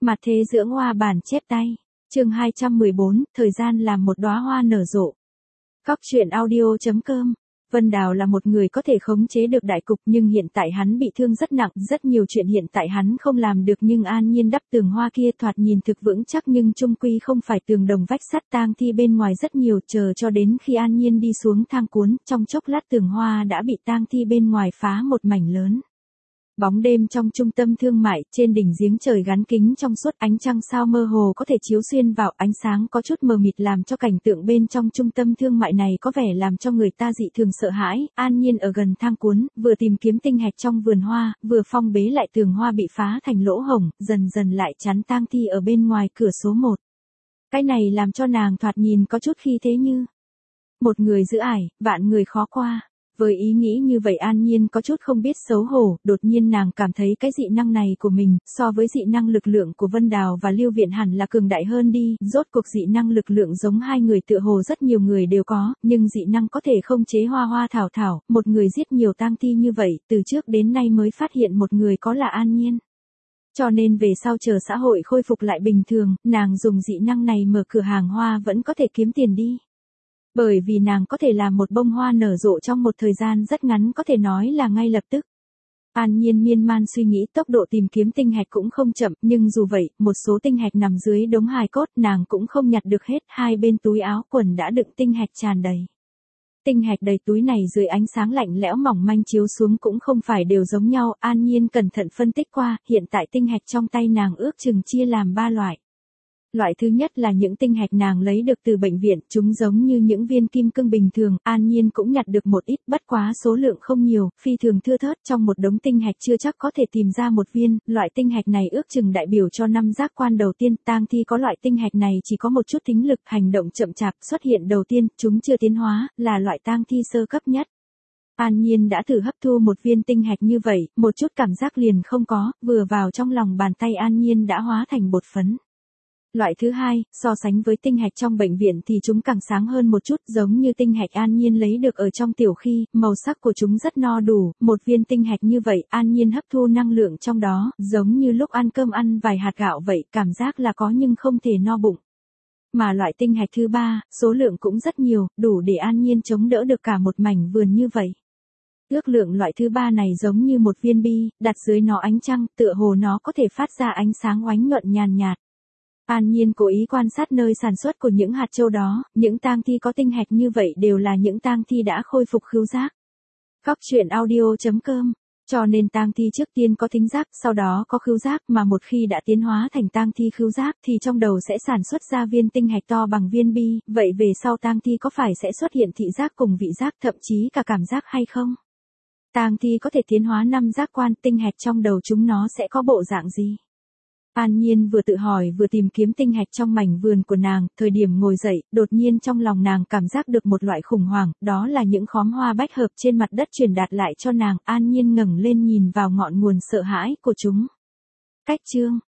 Mặt thế dưỡng hoa bản chép tay. Chương 214, thời gian làm một đóa hoa nở rộ. Góc truyện audio.com. Vân Đào là một người có thể khống chế được đại cục, nhưng hiện tại hắn bị thương rất nặng, rất nhiều chuyện hiện tại hắn không làm được, nhưng An Nhiên đắp tường hoa kia thoạt nhìn thực vững chắc, nhưng chung quy không phải tường đồng vách sắt, tang thi bên ngoài rất nhiều, chờ cho đến khi An Nhiên đi xuống thang cuốn, trong chốc lát tường hoa đã bị tang thi bên ngoài phá một mảnh lớn. Bóng đêm trong trung tâm thương mại, trên đỉnh giếng trời gắn kính trong suốt, ánh trăng sao mơ hồ có thể chiếu xuyên vào, ánh sáng có chút mờ mịt làm cho cảnh tượng bên trong trung tâm thương mại này có vẻ làm cho người ta dị thường sợ hãi. An Nhiên ở gần thang cuốn, vừa tìm kiếm tinh hạch trong vườn hoa, vừa phong bế lại tường hoa bị phá thành lỗ hổng, dần dần lại chắn tang thi ở bên ngoài cửa số 1. Cái này làm cho nàng thoạt nhìn có chút khi thế như một người giữ ải, vạn người khó qua. Với ý nghĩ như vậy An Nhiên có chút không biết xấu hổ, đột nhiên nàng cảm thấy cái dị năng này của mình, so với dị năng lực lượng của Vân Đào và Lưu Viện hẳn là cường đại hơn đi, rốt cuộc dị năng lực lượng giống hai người tựa hồ rất nhiều người đều có, nhưng dị năng có thể không chế hoa hoa thảo thảo, một người giết nhiều tang thi như vậy, từ trước đến nay mới phát hiện một người có là An Nhiên. Cho nên về sau chờ xã hội khôi phục lại bình thường, nàng dùng dị năng này mở cửa hàng hoa vẫn có thể kiếm tiền đi. Bởi vì nàng có thể làm một bông hoa nở rộ trong một thời gian rất ngắn, có thể nói là ngay lập tức. An Nhiên miên man suy nghĩ, tốc độ tìm kiếm tinh hạch cũng không chậm, nhưng dù vậy, một số tinh hạch nằm dưới đống hài cốt, nàng cũng không nhặt được hết, hai bên túi áo quần đã đựng tinh hạch tràn đầy. Tinh hạch đầy túi này dưới ánh sáng lạnh lẽo mỏng manh chiếu xuống cũng không phải đều giống nhau, An Nhiên cẩn thận phân tích qua, hiện tại tinh hạch trong tay nàng ước chừng chia làm 3 loại. Loại thứ nhất là những tinh hạch nàng lấy được từ bệnh viện, chúng giống như những viên kim cương bình thường, An Nhiên cũng nhặt được một ít, bất quá số lượng không nhiều, phi thường thưa thớt, trong một đống tinh hạch chưa chắc có thể tìm ra một viên, loại tinh hạch này ước chừng đại biểu cho 5 giác quan đầu tiên, tang thi có loại tinh hạch này chỉ có một chút thính lực, hành động chậm chạp, xuất hiện đầu tiên, chúng chưa tiến hóa, là loại tang thi sơ cấp nhất. An Nhiên đã thử hấp thu một viên tinh hạch như vậy, một chút cảm giác liền không có, vừa vào trong lòng bàn tay An Nhiên đã hóa thành bột phấn. Loại thứ hai, so sánh với tinh hạch trong bệnh viện thì chúng càng sáng hơn một chút, giống như tinh hạch An Nhiên lấy được ở trong tiểu khi, màu sắc của chúng rất no đủ, một viên tinh hạch như vậy, An Nhiên hấp thu năng lượng trong đó, giống như lúc ăn cơm ăn vài hạt gạo vậy, cảm giác là có nhưng không thể no bụng. Mà loại tinh hạch thứ ba, số lượng cũng rất nhiều, đủ để An Nhiên chống đỡ được cả một mảnh vườn như vậy. Ước lượng loại thứ ba này giống như một viên bi, đặt dưới nó ánh trăng, tựa hồ nó có thể phát ra ánh sáng oánh nhuận nhàn nhạt. An Nhiên cố ý quan sát nơi sản xuất của những hạt châu đó, những tang thi có tinh hạch như vậy đều là những tang thi đã khôi phục khứu giác. Góc truyện audio.com. Cho nên tang thi trước tiên có thính giác, sau đó có khứu giác, mà một khi đã tiến hóa thành tang thi khứu giác thì trong đầu sẽ sản xuất ra viên tinh hạch to bằng viên bi, vậy về sau tang thi có phải sẽ xuất hiện thị giác cùng vị giác, thậm chí cả cảm giác hay không? Tang thi có thể tiến hóa 5 giác quan, tinh hạch trong đầu chúng nó sẽ có bộ dạng gì? An Nhiên vừa tự hỏi vừa tìm kiếm tinh hạch trong mảnh vườn của nàng, thời điểm ngồi dậy, đột nhiên trong lòng nàng cảm giác được một loại khủng hoảng, đó là những khóm hoa bách hợp trên mặt đất truyền đạt lại cho nàng, An Nhiên ngẩng lên nhìn vào ngọn nguồn sợ hãi của chúng. Cách chương